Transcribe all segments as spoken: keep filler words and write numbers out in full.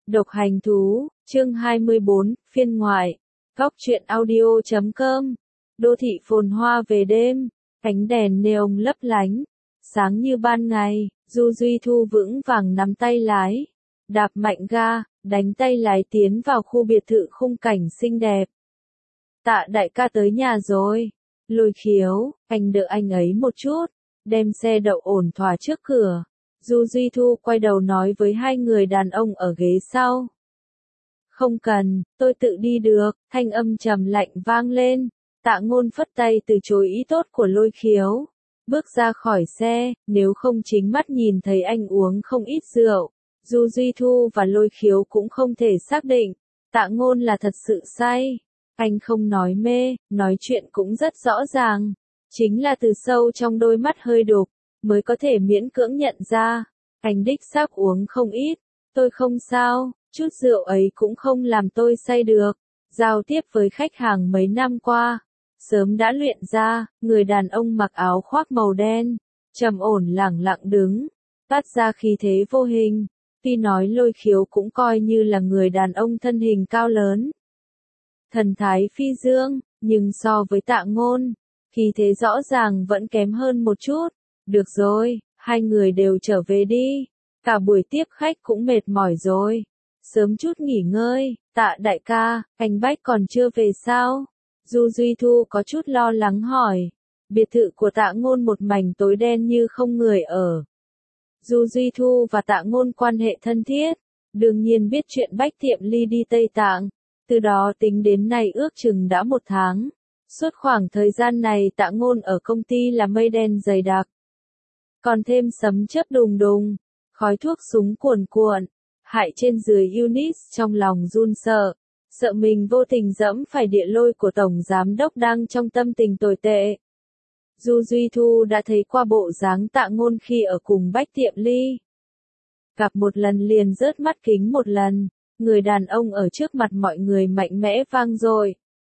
Độc hành thú, chương hai mươi bốn, phiên ngoại. Góc truyện audio chấm com. Đô thị phồn hoa về đêm, ánh đèn neon lấp lánh, sáng như ban ngày. Du Duy Thu vững vàng nắm tay lái, đạp mạnh ga, đánh tay lái tiến vào khu biệt thự khung cảnh xinh đẹp. Tạ đại ca tới nhà rồi. Lôi Khiếu, anh đợi anh ấy một chút, đem xe đậu ổn thỏa trước cửa. Du Duy Thu quay đầu nói với hai người đàn ông ở ghế sau. Không cần, tôi tự đi được, thanh âm trầm lạnh vang lên. Tạ Ngôn phất tay từ chối ý tốt của Lôi Khiếu. Bước ra khỏi xe, nếu không chính mắt nhìn thấy anh uống không ít rượu, Du Duy Thu và Lôi Khiếu cũng không thể xác định. Tạ Ngôn là thật sự say. Anh không nói mê, nói chuyện cũng rất rõ ràng. Chính là từ sâu trong đôi mắt hơi đục, mới có thể miễn cưỡng nhận ra. Anh đích xác uống không ít. Tôi không sao, chút rượu ấy cũng không làm tôi say được. Giao tiếp với khách hàng mấy năm qua, sớm đã luyện ra. Người đàn ông mặc áo khoác màu đen, trầm ổn lẳng lặng đứng, phát ra khí thế vô hình. Tuy nói Lôi Khiếu cũng coi như là người đàn ông thân hình cao lớn, thần thái phi dương, nhưng so với Tạ Ngôn, khí thế rõ ràng vẫn kém hơn một chút. Được rồi, hai người đều trở về đi. Cả buổi tiếp khách cũng mệt mỏi rồi. Sớm chút nghỉ ngơi. Tạ đại ca, anh Bách còn chưa về sao? Du Duy Thu có chút lo lắng hỏi. Biệt thự của Tạ Ngôn một mảnh tối đen như không người ở. Du Duy Thu và Tạ Ngôn quan hệ thân thiết, đương nhiên biết chuyện Bách Tiệm Ly đi Tây Tạng. Từ đó tính đến nay ước chừng đã một tháng. Suốt khoảng thời gian này Tạ Ngôn ở công ty là mây đen dày đặc. Còn thêm sấm chớp đùng đùng, khói thuốc súng cuồn cuộn, hại trên dưới Eunice trong lòng run sợ, sợ mình vô tình dẫm phải địa lôi của Tổng Giám Đốc đang trong tâm tình tồi tệ. Du Duy Thu đã thấy qua bộ dáng Tạ Ngôn khi ở cùng Bách Tiệm Ly. Gặp một lần liền rớt mắt kính một lần, người đàn ông ở trước mặt mọi người mạnh mẽ vang dội,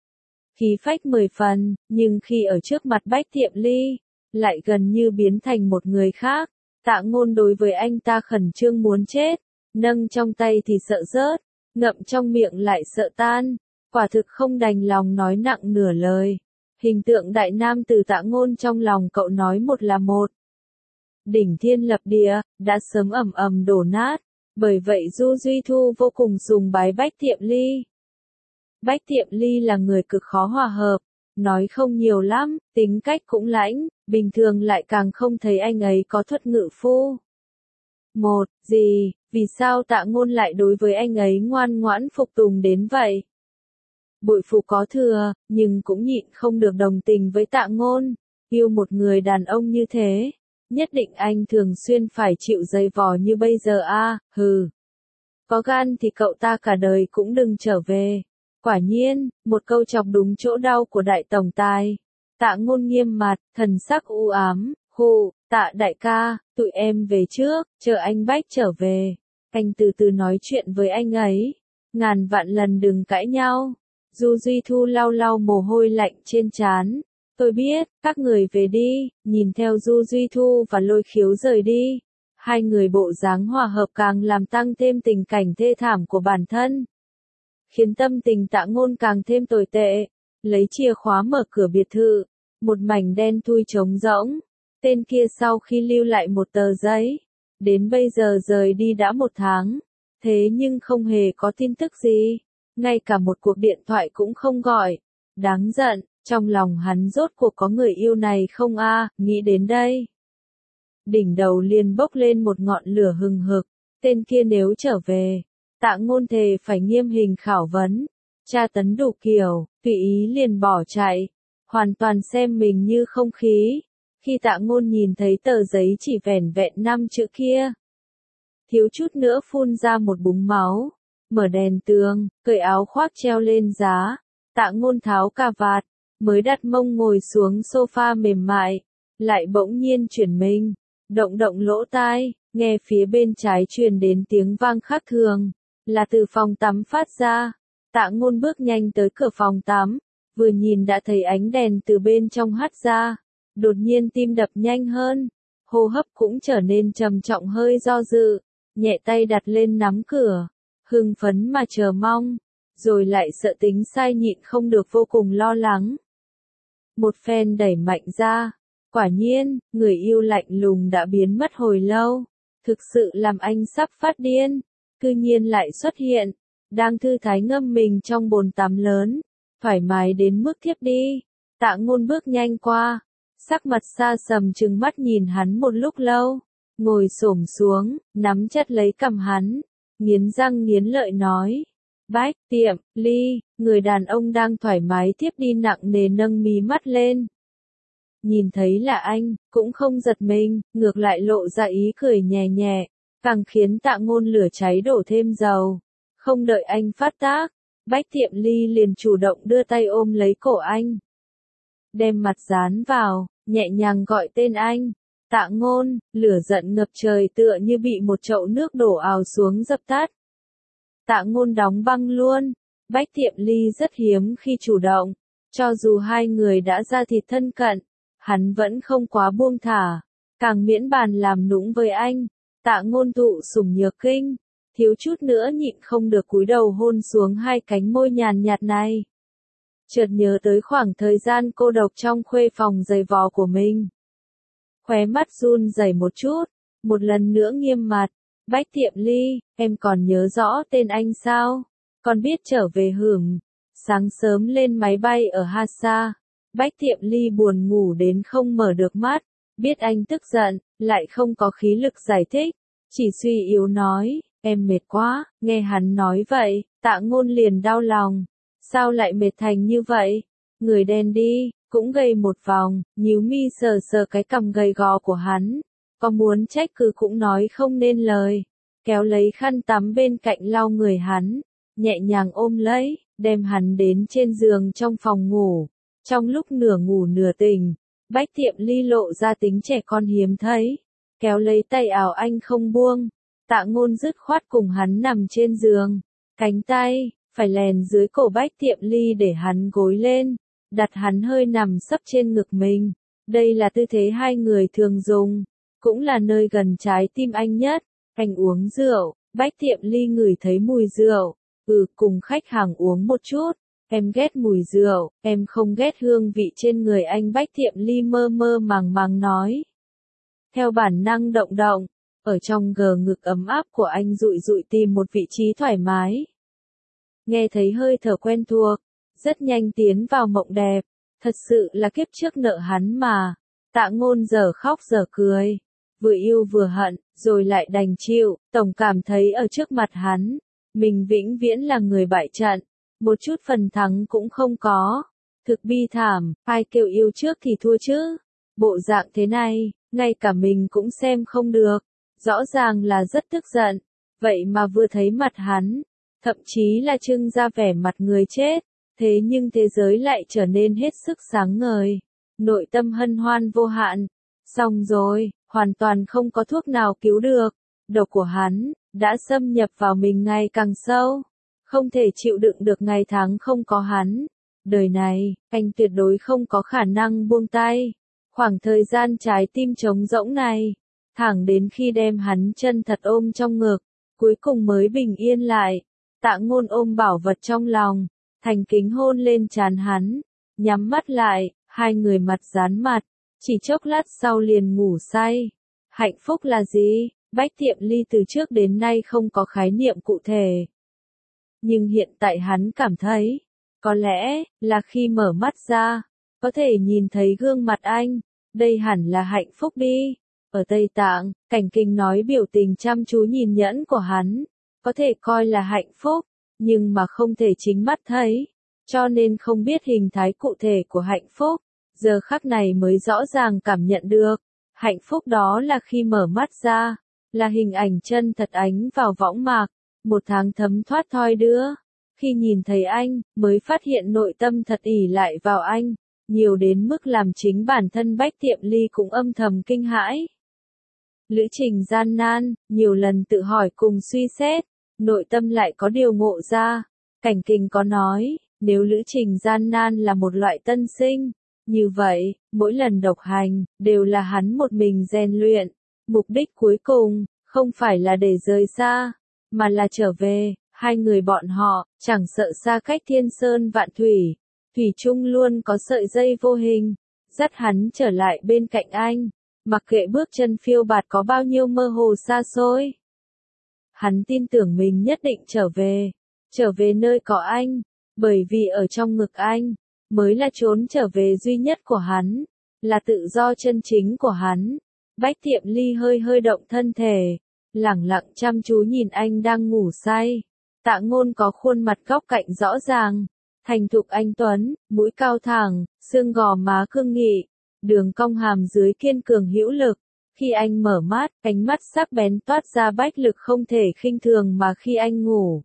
khí phách mười phần, nhưng khi ở trước mặt Bách Tiệm Ly, lại gần như biến thành một người khác. Tạ Ngôn đối với anh ta khẩn trương muốn chết, nâng trong tay thì sợ rớt, ngậm trong miệng lại sợ tan, quả thực không đành lòng nói nặng nửa lời. Hình tượng đại nam từ Tạ Ngôn trong lòng cậu nói một là một. Đỉnh thiên lập địa, đã sớm ầm ầm đổ nát, bởi vậy Du Duy Thu vô cùng sùng bái Bách Tiệm Ly. Bách Tiệm Ly là người cực khó hòa hợp, nói không nhiều lắm, tính cách cũng lãnh, bình thường lại càng không thấy anh ấy có thuật ngữ phu. Một, gì, vì sao Tạ Ngôn lại đối với anh ấy ngoan ngoãn phục tùng đến vậy? Bội phục có thừa, nhưng cũng nhịn không được đồng tình với Tạ Ngôn. Yêu một người đàn ông như thế, nhất định anh thường xuyên phải chịu dày vò như bây giờ a, à, hừ. Có gan thì cậu ta cả đời cũng đừng trở về. Quả nhiên, một câu chọc đúng chỗ đau của đại tổng tài. Tạ Ngôn nghiêm mặt, thần sắc u ám, hù, Tạ đại ca, tụi em về trước, chờ anh Bách trở về. Anh từ từ nói chuyện với anh ấy. Ngàn vạn lần đừng cãi nhau. Du Duy Thu lau lau mồ hôi lạnh trên trán. Tôi biết, các người về đi. Nhìn theo Du Duy Thu và Lôi Khiếu rời đi. Hai người bộ dáng hòa hợp càng làm tăng thêm tình cảnh thê thảm của bản thân, khiến tâm tình Tạ Ngôn càng thêm tồi tệ. Lấy chìa khóa mở cửa biệt thự, một mảnh đen thui trống rỗng. Tên kia sau khi lưu lại một tờ giấy, đến bây giờ rời đi đã một tháng, thế nhưng không hề có tin tức gì, ngay cả một cuộc điện thoại cũng không gọi. Đáng giận, trong lòng hắn rốt cuộc có người yêu này không a? Nghĩ đến đây, đỉnh đầu liền bốc lên một ngọn lửa hừng hực. Tên kia nếu trở về, Tạ Ngôn thề phải nghiêm hình khảo vấn, tra tấn đủ kiểu, tùy ý liền bỏ chạy, hoàn toàn xem mình như không khí. Khi Tạ Ngôn nhìn thấy tờ giấy chỉ vẻn vẹn năm chữ kia, thiếu chút nữa phun ra một búng máu. Mở đèn tường, cởi áo khoác treo lên giá, Tạ Ngôn tháo cà vạt, mới đặt mông ngồi xuống sofa mềm mại, lại bỗng nhiên chuyển mình, động động lỗ tai, nghe phía bên trái truyền đến tiếng vang khác thường, là từ phòng tắm phát ra. Tạ Ngôn bước nhanh tới cửa phòng tắm, vừa nhìn đã thấy ánh đèn từ bên trong hắt ra, đột nhiên tim đập nhanh hơn, hô hấp cũng trở nên trầm trọng hơi do dự, nhẹ tay đặt lên nắm cửa, hưng phấn mà chờ mong, rồi lại sợ tính sai nhịn không được vô cùng lo lắng. Một phen đẩy mạnh ra, quả nhiên, người yêu lạnh lùng đã biến mất hồi lâu, thực sự làm anh sắp phát điên, cư nhiên lại xuất hiện, đang thư thái ngâm mình trong bồn tắm lớn, thoải mái đến mức thiếp đi. Tạ Ngôn bước nhanh qua, sắc mặt xa sầm trừng mắt nhìn hắn một lúc lâu, ngồi xổm xuống, nắm chặt lấy cằm hắn, nghiến răng nghiến lợi nói. Bách Tiệm Ly, người đàn ông đang thoải mái thiếp đi nặng nề nâng mí mắt lên. Nhìn thấy là anh, cũng không giật mình, ngược lại lộ ra ý cười nhẹ nhẹ, càng khiến Tạ Ngôn lửa cháy đổ thêm dầu. Không đợi anh phát tác, Bách Tiệm Ly liền chủ động đưa tay ôm lấy cổ anh. Đem mặt dán vào, nhẹ nhàng gọi tên anh. Tạ Ngôn, lửa giận ngập trời tựa như bị một chậu nước đổ ào xuống dập tắt. Tạ Ngôn đóng băng luôn. Bách Tiệm Ly rất hiếm khi chủ động, cho dù hai người đã ra thịt thân cận, hắn vẫn không quá buông thả, càng miễn bàn làm nũng với anh. Tạ Ngôn thụ sủng nhược kinh, thiếu chút nữa nhịn không được cúi đầu hôn xuống hai cánh môi nhàn nhạt này. Chợt nhớ tới khoảng thời gian cô độc trong khuê phòng dày vò của mình. Khóe mắt run rẩy một chút, một lần nữa nghiêm mặt. Bách Tiệm Ly, em còn nhớ rõ tên anh sao? Còn biết trở về hửng. Sáng sớm lên máy bay ở Hassa, Bách Tiệm Ly buồn ngủ đến không mở được mắt, biết anh tức giận, lại không có khí lực giải thích, chỉ suy yếu nói, em mệt quá. Nghe hắn nói vậy, Tạ Ngôn liền đau lòng, sao lại mệt thành như vậy? Người đen đi, cũng gầy một vòng, nhíu mi sờ sờ cái cằm gầy gò của hắn, có muốn trách cứ cũng nói không nên lời, kéo lấy khăn tắm bên cạnh lau người hắn, nhẹ nhàng ôm lấy, đem hắn đến trên giường trong phòng ngủ. Trong lúc nửa ngủ nửa tỉnh, Bách Tiệm Ly lộ ra tính trẻ con hiếm thấy, kéo lấy tay áo anh không buông. Tạ Ngôn dứt khoát cùng hắn nằm trên giường, cánh tay phải lèn dưới cổ Bách Tiệm Ly để hắn gối lên, đặt hắn hơi nằm sấp trên ngực mình. Đây là tư thế hai người thường dùng, cũng là nơi gần trái tim anh nhất. Anh uống rượu, Bách Tiệm Ly ngửi thấy mùi rượu, ừ, cùng khách hàng uống một chút. Em ghét mùi rượu, em không ghét hương vị trên người anh. Bách Tiệm Ly mơ mơ màng màng nói. Theo bản năng động động, ở trong gờ ngực ấm áp của anh dụi dụi tìm một vị trí thoải mái. Nghe thấy hơi thở quen thuộc, rất nhanh tiến vào mộng đẹp, thật sự là kiếp trước nợ hắn mà. Tạ Ngôn giờ khóc giờ cười, vừa yêu vừa hận, rồi lại đành chịu, tổng cảm thấy ở trước mặt hắn, mình vĩnh viễn là người bại trận, một chút phần thắng cũng không có. Thực bi thảm, ai kêu yêu trước thì thua chứ. Bộ dạng thế này, ngay cả mình cũng xem không được, rõ ràng là rất tức giận, vậy mà vừa thấy mặt hắn, thậm chí là trưng ra vẻ mặt người chết, thế nhưng thế giới lại trở nên hết sức sáng ngời, nội tâm hân hoan vô hạn. Xong rồi, hoàn toàn không có thuốc nào cứu được, độc của hắn đã xâm nhập vào mình ngày càng sâu, không thể chịu đựng được ngày tháng không có hắn. Đời này, anh tuyệt đối không có khả năng buông tay. Khoảng thời gian trái tim trống rỗng này, thẳng đến khi đem hắn chân thật ôm trong ngực, cuối cùng mới bình yên lại. Tạ Ngôn ôm bảo vật trong lòng, thành kính hôn lên trán hắn, nhắm mắt lại, hai người mặt dán mặt, chỉ chốc lát sau liền ngủ say. Hạnh phúc là gì? Bách Tiệm Ly từ trước đến nay không có khái niệm cụ thể. Nhưng hiện tại hắn cảm thấy, có lẽ là khi mở mắt ra, có thể nhìn thấy gương mặt anh, đây hẳn là hạnh phúc đi. Ở Tây Tạng, Cảnh Kình nói biểu tình chăm chú nhìn nhẫn của hắn, có thể coi là hạnh phúc, nhưng mà không thể chính mắt thấy, cho nên không biết hình thái cụ thể của hạnh phúc. Giờ khắc này mới rõ ràng cảm nhận được, hạnh phúc đó là khi mở mắt ra, là hình ảnh chân thật ánh vào võng mạc, một tháng thấm thoát thoi đưa. Khi nhìn thấy anh, mới phát hiện nội tâm thật ỷ lại vào anh, nhiều đến mức làm chính bản thân Bách Tiệm Ly cũng âm thầm kinh hãi. Lữ trình gian nan, nhiều lần tự hỏi cùng suy xét, nội tâm lại có điều ngộ ra. Cảnh Kình có nói, nếu lữ trình gian nan là một loại tân sinh, như vậy, mỗi lần độc hành, đều là hắn một mình rèn luyện. Mục đích cuối cùng, không phải là để rời xa, mà là trở về. Hai người bọn họ, chẳng sợ xa cách thiên sơn vạn thủy, thủy chung luôn có sợi dây vô hình, dắt hắn trở lại bên cạnh anh, mặc kệ bước chân phiêu bạt có bao nhiêu mơ hồ xa xôi. Hắn tin tưởng mình nhất định trở về, trở về nơi có anh, bởi vì ở trong ngực anh, mới là trốn trở về duy nhất của hắn, là tự do chân chính của hắn. Bách Tiệm Ly hơi hơi động thân thể, lẳng lặng chăm chú nhìn anh đang ngủ say. Tạ Ngôn có khuôn mặt góc cạnh rõ ràng, thành thục anh tuấn, mũi cao thẳng, xương gò má cương nghị, đường cong hàm dưới kiên cường hữu lực. Khi anh mở mắt, ánh mắt sắc bén toát ra bách lực không thể khinh thường, mà khi anh ngủ,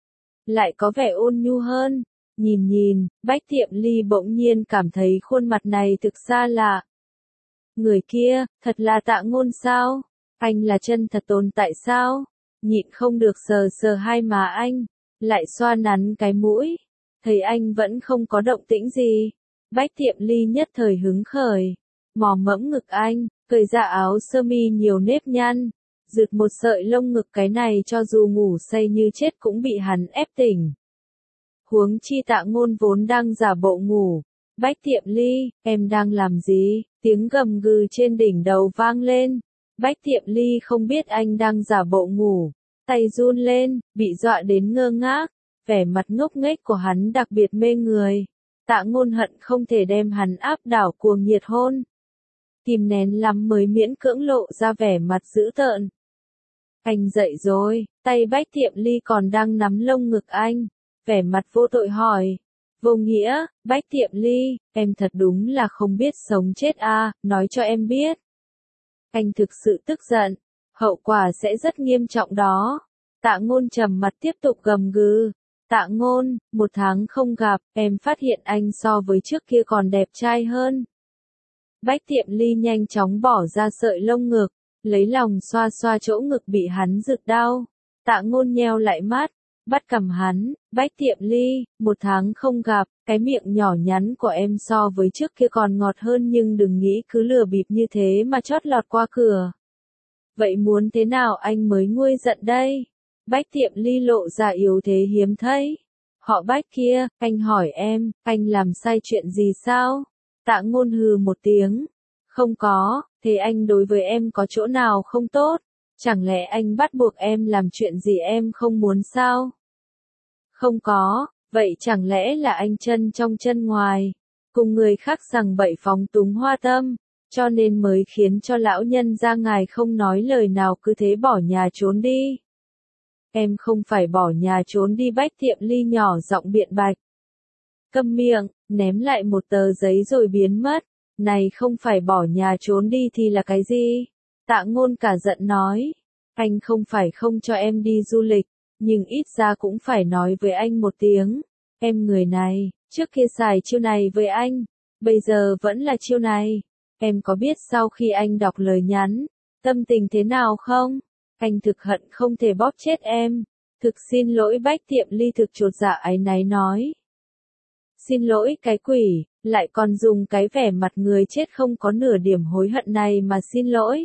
lại có vẻ ôn nhu hơn. Nhìn nhìn, Bách Tiệm Ly bỗng nhiên cảm thấy khuôn mặt này thực xa lạ. Người kia, thật là Tạ Ngôn sao? Anh là chân thật tồn tại sao? Nhịn không được sờ sờ hai má anh, lại xoa nắn cái mũi. Thấy anh vẫn không có động tĩnh gì. Bách Tiệm Ly nhất thời hứng khởi, mò mẫm ngực anh, cởi ra áo sơ mi nhiều nếp nhăn, rượt một sợi lông ngực, cái này cho dù ngủ say như chết cũng bị hắn ép tỉnh. Huống chi Tạ Ngôn vốn đang giả bộ ngủ. Bách Tiệm Ly, em đang làm gì? Tiếng gầm gừ trên đỉnh đầu vang lên. Bách Tiệm Ly không biết anh đang giả bộ ngủ, tay run lên, bị dọa đến ngơ ngác. Vẻ mặt ngốc nghếch của hắn đặc biệt mê người. Tạ Ngôn hận không thể đem hắn áp đảo cuồng nhiệt hôn. Kìm nén lắm mới miễn cưỡng lộ ra vẻ mặt dữ tợn. Anh dậy rồi, tay Bách Tiệm Ly còn đang nắm lông ngực anh, vẻ mặt vô tội hỏi. Vô nghĩa, Bách Tiệm Ly, em thật đúng là không biết sống chết à, nói cho em biết. Anh thực sự tức giận, hậu quả sẽ rất nghiêm trọng đó. Tạ Ngôn trầm mặt tiếp tục gầm gừ. Tạ Ngôn, một tháng không gặp, em phát hiện anh so với trước kia còn đẹp trai hơn. Bách Tiệm Ly nhanh chóng bỏ ra sợi lông ngực, lấy lòng xoa xoa chỗ ngực bị hắn rực đau. Tạ Ngôn nheo lại mắt, bắt cầm hắn. Bách Tiệm Ly, một tháng không gặp, cái miệng nhỏ nhắn của em so với trước kia còn ngọt hơn, nhưng đừng nghĩ cứ lừa bịp như thế mà chót lọt qua cửa. Vậy muốn thế nào anh mới nguôi giận đây? Bách Tiệm Ly lộ ra yếu thế hiếm thấy. Họ Bách kia, anh hỏi em, anh làm sai chuyện gì sao? Tạ Ngôn hừ một tiếng. Không có, thế anh đối với em có chỗ nào không tốt? Chẳng lẽ anh bắt buộc em làm chuyện gì em không muốn sao? Không có, vậy chẳng lẽ là anh chân trong chân ngoài, cùng người khác rằng bậy phóng túng hoa tâm, cho nên mới khiến cho lão nhân gia ngài không nói lời nào cứ thế bỏ nhà trốn đi? Em không phải bỏ nhà trốn đi, Bách Tiệm Ly nhỏ giọng biện bạch. Câm miệng, ném lại một tờ giấy rồi biến mất. Này không phải bỏ nhà trốn đi thì là cái gì? Tạ Ngôn cả giận nói. Anh không phải không cho em đi du lịch, nhưng ít ra cũng phải nói với anh một tiếng. Em người này, trước kia xài chiêu này với anh, bây giờ vẫn là chiêu này. Em có biết sau khi anh đọc lời nhắn, tâm tình thế nào không? Anh thực hận không thể bóp chết em. Thực xin lỗi, Bách Tiệm Ly thực chột dạ áy náy nói. Xin lỗi cái quỷ, lại còn dùng cái vẻ mặt người chết không có nửa điểm hối hận này mà xin lỗi.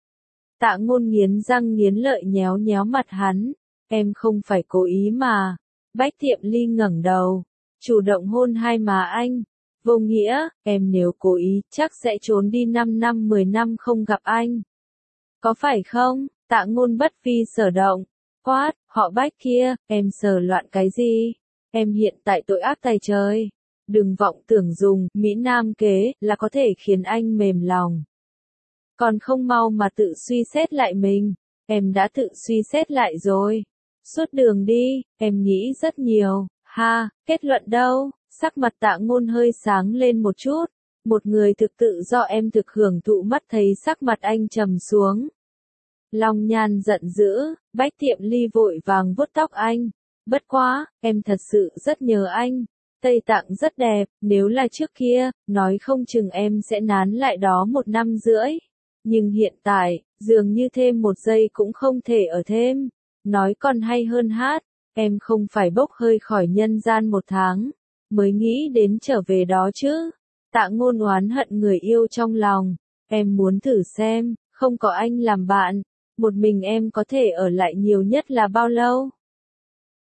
Tạ Ngôn nghiến răng nghiến lợi nhéo nhéo mặt hắn. Em không phải cố ý mà. Bách Tiệm Ly ngẩng đầu, chủ động hôn hai má anh. Vô nghĩa, em nếu cố ý chắc sẽ trốn đi năm năm mười năm không gặp anh. Có phải không? Tạ Ngôn bất phi sở động. Quát, họ Bách kia, em sờ loạn cái gì? Em hiện tại tội ác tày trời. Đừng vọng tưởng dùng Mỹ Nam kế là có thể khiến anh mềm lòng. Còn không mau mà tự suy xét lại mình. Em đã tự suy xét lại rồi. Suốt đường đi, em nghĩ rất nhiều. Ha, kết luận đâu? Sắc mặt Tạ Ngôn hơi sáng lên một chút. Một người thực tự do em thực hưởng thụ, mắt thấy sắc mặt anh trầm xuống. Long Nhan giận dữ, Bách Tiệm Ly vội vàng vuốt tóc anh. Bất quá, em thật sự rất nhớ anh. Tây Tạng rất đẹp, nếu là trước kia, nói không chừng em sẽ nán lại đó một năm rưỡi. Nhưng hiện tại, dường như thêm một giây cũng không thể ở thêm. Nói còn hay hơn hát, em không phải bốc hơi khỏi nhân gian một tháng, mới nghĩ đến trở về đó chứ. Tạ Ngôn oán hận người yêu trong lòng. Em muốn thử xem, không có anh làm bạn, một mình em có thể ở lại nhiều nhất là bao lâu?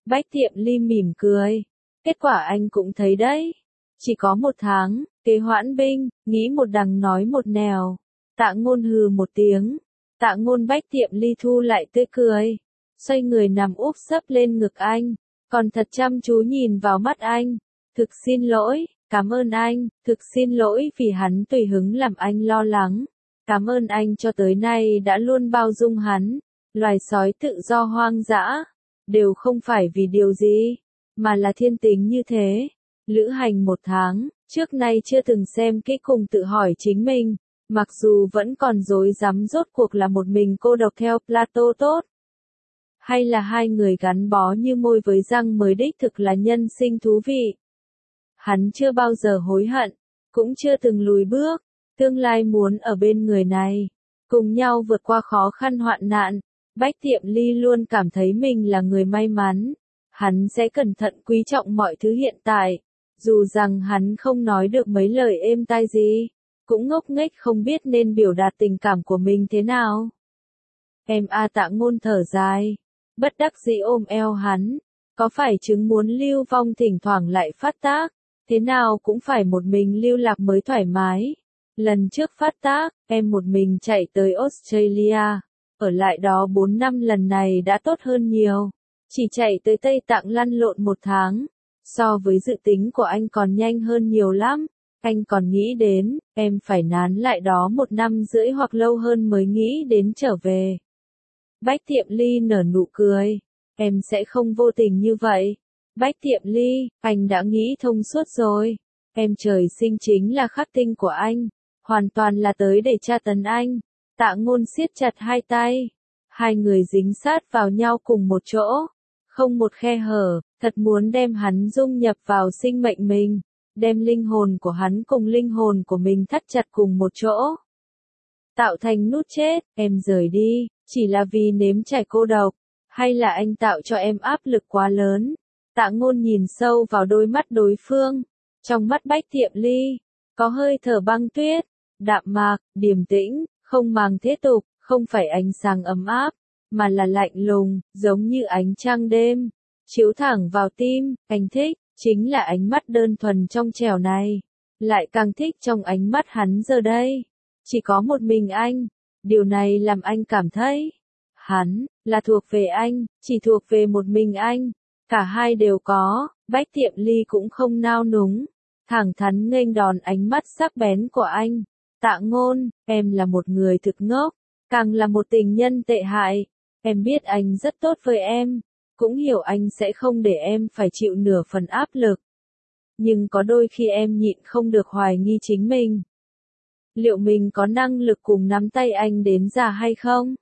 Bách Tiệm Ly mỉm cười. Kết quả anh cũng thấy đấy. Chỉ có một tháng, kế hoãn binh, nghĩ một đằng nói một nẻo. Tạ Ngôn hừ một tiếng. Tạ Ngôn Bách Tiệm Ly thu lại tươi cười. Xoay người nằm úp sấp lên ngực anh. Còn thật chăm chú nhìn vào mắt anh. Thực xin lỗi, cảm ơn anh, thực xin lỗi vì hắn tùy hứng làm anh lo lắng. Cảm ơn anh cho tới nay đã luôn bao dung hắn. Loài sói tự do hoang dã. Đều không phải vì điều gì, mà là thiên tính như thế. Lữ hành một tháng, trước nay chưa từng xem kỹ cùng tự hỏi chính mình. Mặc dù vẫn còn rối rắm rốt cuộc là một mình cô độc theo Plato tốt. Hay là hai người gắn bó như môi với răng mới đích thực là nhân sinh thú vị. Hắn chưa bao giờ hối hận, cũng chưa từng lùi bước, tương lai muốn ở bên người này, cùng nhau vượt qua khó khăn hoạn nạn. Bách Tiệm Ly luôn cảm thấy mình là người may mắn, hắn sẽ cẩn thận quý trọng mọi thứ hiện tại, dù rằng hắn không nói được mấy lời êm tai gì, cũng ngốc nghếch không biết nên biểu đạt tình cảm của mình thế nào. Em a Tạ Ngôn thở dài, bất đắc dĩ ôm eo hắn, có phải chứng muốn lưu vong thỉnh thoảng lại phát tác, thế nào cũng phải một mình lưu lạc mới thoải mái. Lần trước phát tác, em một mình chạy tới Australia, ở lại đó bốn năm, lần này đã tốt hơn nhiều. Chỉ chạy tới Tây Tạng lăn lộn một tháng, so với dự tính của anh còn nhanh hơn nhiều lắm. Anh còn nghĩ đến, em phải nán lại đó một năm rưỡi hoặc lâu hơn mới nghĩ đến trở về. Bách Tiệm Ly nở nụ cười, em sẽ không vô tình như vậy. Bách Tiệm Ly, anh đã nghĩ thông suốt rồi. Em trời sinh chính là khắc tinh của anh, hoàn toàn là tới để tra tấn anh. Tạ Ngôn siết chặt hai tay, hai người dính sát vào nhau cùng một chỗ, không một khe hở, thật muốn đem hắn dung nhập vào sinh mệnh mình, đem linh hồn của hắn cùng linh hồn của mình thắt chặt cùng một chỗ. Tạo thành nút chết, em rời đi, chỉ là vì nếm trải cô độc, hay là anh tạo cho em áp lực quá lớn? Tạ Ngôn nhìn sâu vào đôi mắt đối phương, trong mắt Bách Tiệm Ly, có hơi thở băng tuyết, đạm mạc, điềm tĩnh, không màng thế tục, không phải ánh sáng ấm áp, mà là lạnh lùng, giống như ánh trăng đêm, chiếu thẳng vào tim. Anh thích, chính là ánh mắt đơn thuần trong trẻo này, lại càng thích trong ánh mắt hắn giờ đây. Chỉ có một mình anh, điều này làm anh cảm thấy, hắn, là thuộc về anh, chỉ thuộc về một mình anh, cả hai đều có. Bách Tiệm Ly cũng không nao núng, thẳng thắn nghênh đòn ánh mắt sắc bén của anh. Tạ Ngôn, em là một người thực ngốc, càng là một tình nhân tệ hại. Em biết anh rất tốt với em, cũng hiểu anh sẽ không để em phải chịu nửa phần áp lực. Nhưng có đôi khi em nhịn không được hoài nghi chính mình. Liệu mình có năng lực cùng nắm tay anh đến già hay không?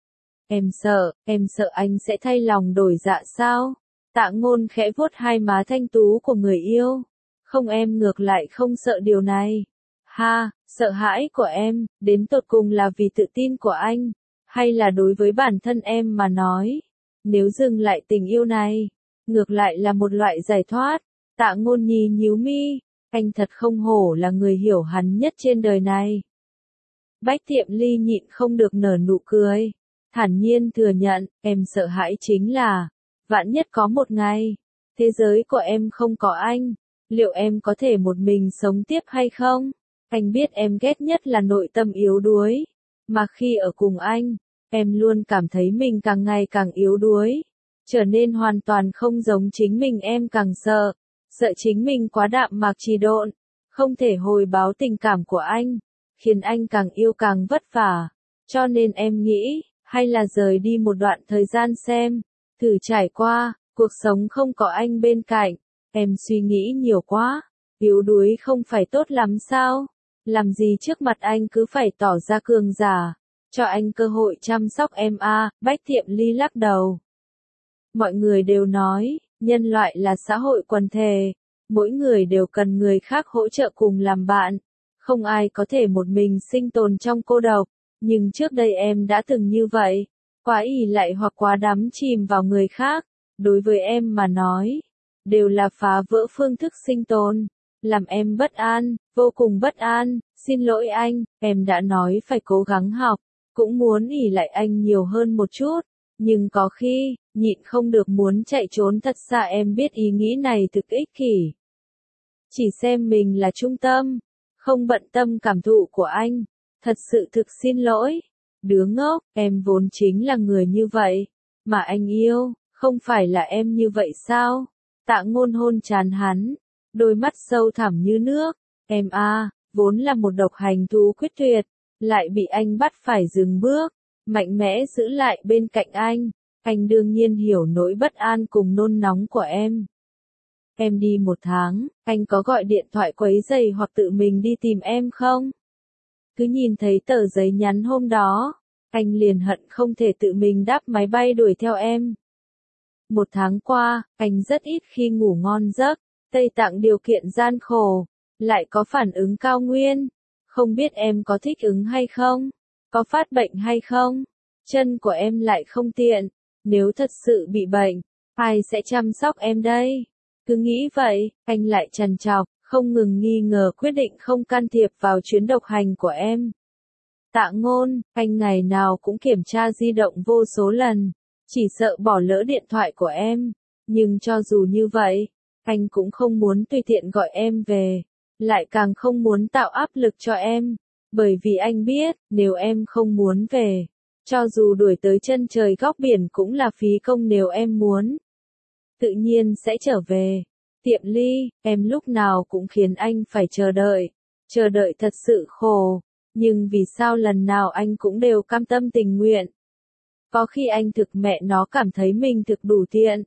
Em sợ, em sợ anh sẽ thay lòng đổi dạ sao? Tạ Ngôn khẽ vuốt hai má thanh tú của người yêu. Không, em ngược lại không sợ điều này. Ha, sợ hãi của em, đến tột cùng là vì tự tin của anh, hay là đối với bản thân em mà nói? Nếu dừng lại tình yêu này, ngược lại là một loại giải thoát. Tạ Ngôn nhí nhíu mi, anh thật không hổ là người hiểu hắn nhất trên đời này. Bách Tiệm Ly nhịn không được nở nụ cười, thản nhiên thừa nhận, em sợ hãi chính là, vạn nhất có một ngày, thế giới của em không có anh, liệu em có thể một mình sống tiếp hay không? Anh biết em ghét nhất là nội tâm yếu đuối, mà khi ở cùng anh, em luôn cảm thấy mình càng ngày càng yếu đuối, trở nên hoàn toàn không giống chính mình. Em càng sợ, sợ chính mình quá đạm mạc trì độn, không thể hồi báo tình cảm của anh, khiến anh càng yêu càng vất vả. Cho nên em nghĩ, hay là rời đi một đoạn thời gian xem, thử trải qua, cuộc sống không có anh bên cạnh. Em suy nghĩ nhiều quá, yếu đuối không phải tốt lắm sao? Làm gì trước mặt anh cứ phải tỏ ra cường giả, cho anh cơ hội chăm sóc em a. À, Bách Tiệm Ly lắc đầu. Mọi người đều nói, nhân loại là xã hội quần thể, mỗi người đều cần người khác hỗ trợ cùng làm bạn, không ai có thể một mình sinh tồn trong cô độc, nhưng trước đây em đã từng như vậy, quá ỷ lại hoặc quá đắm chìm vào người khác, đối với em mà nói, đều là phá vỡ phương thức sinh tồn, làm em bất an, vô cùng bất an. Xin lỗi anh, em đã nói phải cố gắng học, cũng muốn ỷ lại anh nhiều hơn một chút, Nhưng có khi, nhịn không được muốn chạy trốn thật xa. Em biết ý nghĩ này thực ích kỷ. Chỉ xem mình là trung tâm, không bận tâm cảm thụ của anh. Thật sự thực xin lỗi. Đứa ngốc, em vốn chính là người như vậy. Mà anh yêu, không phải là em như vậy sao? Tạ Ngôn hôn trán hắn, đôi mắt sâu thẳm như nước. Em à, vốn là một độc hành thú quyết tuyệt, lại bị anh bắt phải dừng bước, mạnh mẽ giữ lại bên cạnh anh. Anh đương nhiên hiểu nỗi bất an cùng nôn nóng của em. Em đi một tháng, anh có gọi điện thoại quấy rầy hoặc tự mình đi tìm em không? Cứ nhìn thấy tờ giấy nhắn hôm đó, anh liền hận không thể tự mình đáp máy bay đuổi theo em. Một tháng qua, anh rất ít khi ngủ ngon giấc. Tây Tạng điều kiện gian khổ, lại có phản ứng cao nguyên. Không biết em có thích ứng hay không? Có phát bệnh hay không? Chân của em lại không tiện. Nếu thật sự bị bệnh, ai sẽ chăm sóc em đây? Cứ nghĩ vậy, anh lại trằn trọc, không ngừng nghi ngờ quyết định không can thiệp vào chuyến độc hành của em. Tạ Ngôn, anh ngày nào cũng kiểm tra di động vô số lần, chỉ sợ bỏ lỡ điện thoại của em. Nhưng cho dù như vậy, anh cũng không muốn tùy tiện gọi em về, lại càng không muốn tạo áp lực cho em. Bởi vì anh biết, nếu em không muốn về, cho dù đuổi tới chân trời góc biển cũng là phí công. Nếu em muốn, tự nhiên sẽ trở về. Tiệm Ly, em lúc nào cũng khiến anh phải chờ đợi. Chờ đợi thật sự khổ. Nhưng vì sao lần nào anh cũng đều cam tâm tình nguyện? Có khi anh thực mẹ nó cảm thấy mình thực đủ tiện.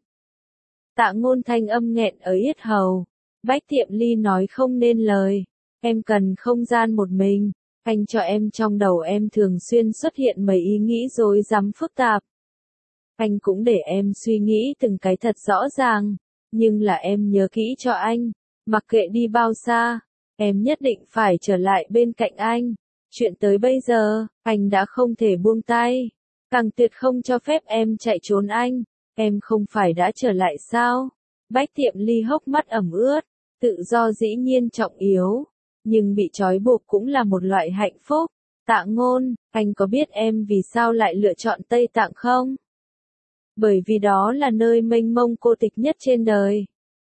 Tạ Ngôn thanh âm nghẹn ở yết hầu. Bách Tiệm Ly nói không nên lời. Em cần không gian một mình. Anh cho em trong đầu em thường xuyên xuất hiện mấy ý nghĩ rối rắm phức tạp. Anh cũng để em suy nghĩ từng cái thật rõ ràng. Nhưng là em nhớ kỹ cho anh. Mặc kệ đi bao xa, em nhất định phải trở lại bên cạnh anh. Chuyện tới bây giờ, anh đã không thể buông tay. Càng tuyệt không cho phép em chạy trốn anh. Em không phải đã trở lại sao? Bách Tiệm Ly hốc mắt ẩm ướt. Tự do dĩ nhiên trọng yếu. Nhưng bị trói buộc cũng là một loại hạnh phúc. Tạ Ngôn, anh có biết em vì sao lại lựa chọn Tây Tạng không? Bởi vì đó là nơi mênh mông cô tịch nhất trên đời.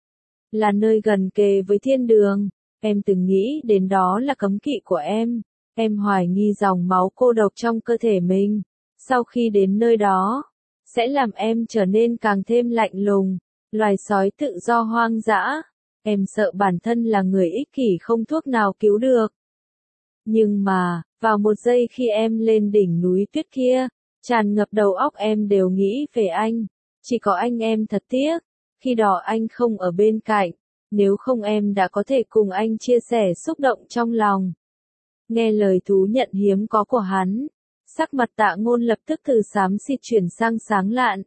Là nơi gần kề với thiên đường. Em từng nghĩ đến đó là cấm kỵ của em. Em hoài nghi dòng máu cô độc trong cơ thể mình. Sau khi đến nơi đó, sẽ làm em trở nên càng thêm lạnh lùng. Loài sói tự do hoang dã. Em sợ bản thân là người ích kỷ không thuốc nào cứu được. Nhưng mà, vào một giây khi em lên đỉnh núi tuyết kia, tràn ngập đầu óc em đều nghĩ về anh. Chỉ có anh em thật tiếc. Khi đó anh không ở bên cạnh. Nếu không em đã có thể cùng anh chia sẻ xúc động trong lòng. Nghe lời thú nhận hiếm có của hắn, sắc mặt Tạ Ngôn lập tức từ xám xịt chuyển sang sáng lạn.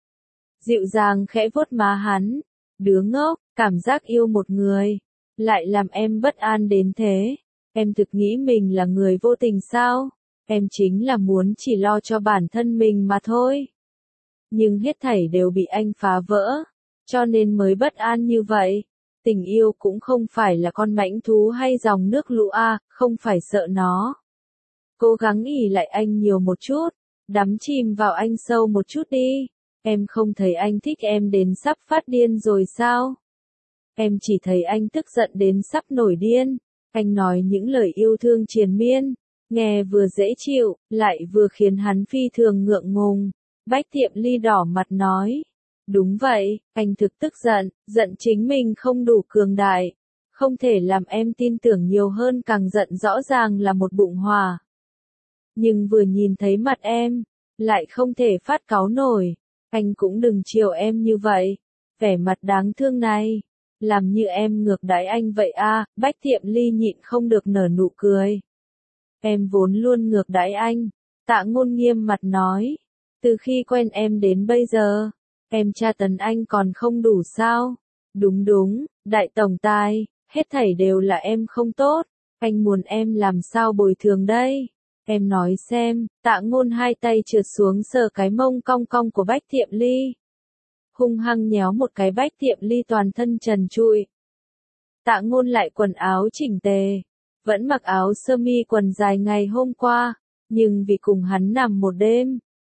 Dịu dàng khẽ vuốt má hắn. Đứa ngốc, cảm giác yêu một người, lại làm em bất an đến thế. Em thực nghĩ mình là người vô tình sao? Em chính là muốn chỉ lo cho bản thân mình mà thôi. Nhưng hết thảy đều bị anh phá vỡ, cho nên mới bất an như vậy. Tình yêu cũng không phải là con mãnh thú hay dòng nước lũ a, không phải sợ nó. Cố gắng ỷ lại anh nhiều một chút, đắm chìm vào anh sâu một chút đi. Em không thấy anh thích em đến sắp phát điên rồi sao? Em chỉ thấy anh tức giận đến sắp nổi điên. Anh nói những lời yêu thương triền miên, nghe vừa dễ chịu, lại vừa khiến hắn phi thường ngượng ngùng. Bách Tiệm Ly đỏ mặt nói. Đúng vậy, anh thực tức giận, giận chính mình không đủ cường đại. Không thể làm em tin tưởng nhiều hơn, càng giận rõ ràng là một bụng hỏa. Nhưng vừa nhìn thấy mặt em, lại không thể phát cáu nổi. Anh cũng đừng chiều em như vậy. Vẻ mặt đáng thương này, làm như em ngược đãi anh vậy a. Bách Tiệm Ly nhịn không được nở nụ cười. Em vốn luôn ngược đãi anh. Tạ Ngôn nghiêm mặt nói. Từ khi quen em đến bây giờ, em tra tấn anh còn không đủ sao? Đúng đúng, đại tổng tài, hết thảy đều là em không tốt. Anh muốn em làm sao bồi thường đây? Em nói xem. Tạ Ngôn hai tay trượt xuống sờ cái mông cong cong của Bách Tiệm Ly. Hung hăng nhéo một cái. Bách Tiệm Ly toàn thân trần trụi. Tạ Ngôn lại quần áo chỉnh tề, vẫn mặc áo sơ mi quần dài ngày hôm qua, nhưng vì cùng hắn nằm một đêm,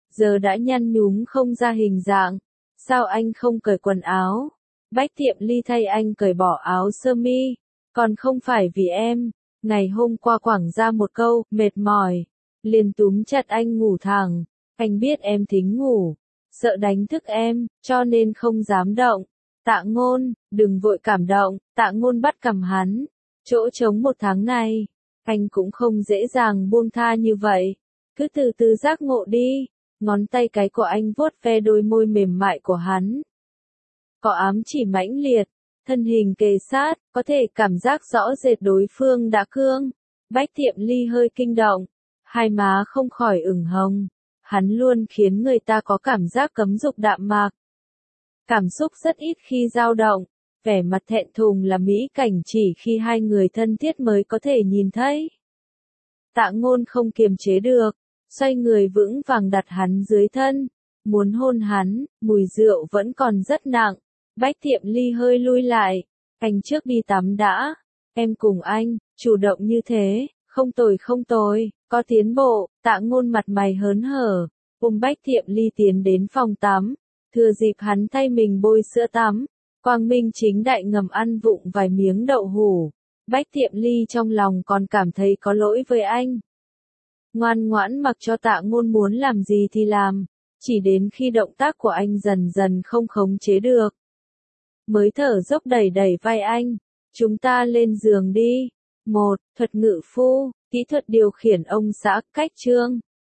giờ đã nhăn nhúm không ra hình dạng. Sao anh không cởi quần áo? Bách Tiệm Ly thay anh cởi bỏ áo sơ mi. Còn không phải vì em. Ngày hôm qua quảng ra một câu, mệt mỏi. Liền túm chặt anh ngủ thẳng. Anh biết em thính ngủ. Sợ đánh thức em, cho nên không dám động. Tạ Ngôn, đừng vội cảm động. Tạ Ngôn bắt cầm hắn. Chỗ trống một tháng này, anh cũng không dễ dàng buông tha như vậy. Cứ từ từ giác ngộ đi. Ngón tay cái của anh vuốt ve đôi môi mềm mại của hắn. Có ám chỉ mãnh liệt, thân hình kề sát, có thể cảm giác rõ rệt đối phương đã cương. Bách Tiệm Ly hơi kinh động, hai má không khỏi ửng hồng. Hắn luôn khiến người ta có cảm giác cấm dục đạm mạc. Cảm xúc rất ít khi dao động, vẻ mặt thẹn thùng là mỹ cảnh chỉ khi hai người thân thiết mới có thể nhìn thấy. Tạ Ngôn không kiềm chế được, xoay người vững vàng đặt hắn dưới thân, muốn hôn hắn, mùi rượu vẫn còn rất nặng. Bách Tiệm Ly hơi lui lại, anh trước đi tắm đã, em cùng anh, chủ động như thế, không tồi không tồi, có tiến bộ. Tạ Ngôn mặt mày hớn hở, ôm Bách Tiệm Ly tiến đến phòng tắm, thừa dịp hắn thay mình bôi sữa tắm, quang minh chính đại ngầm ăn vụng vài miếng đậu hủ. Bách Tiệm Ly trong lòng còn cảm thấy có lỗi với anh. Ngoan ngoãn mặc cho Tạ Ngôn muốn làm gì thì làm, chỉ đến khi động tác của anh dần dần không khống chế được, mới thở dốc đẩy đẩy vai anh. Chúng ta lên giường đi. Một, thuật ngự phu, kỹ thuật điều khiển ông xã, cách chương.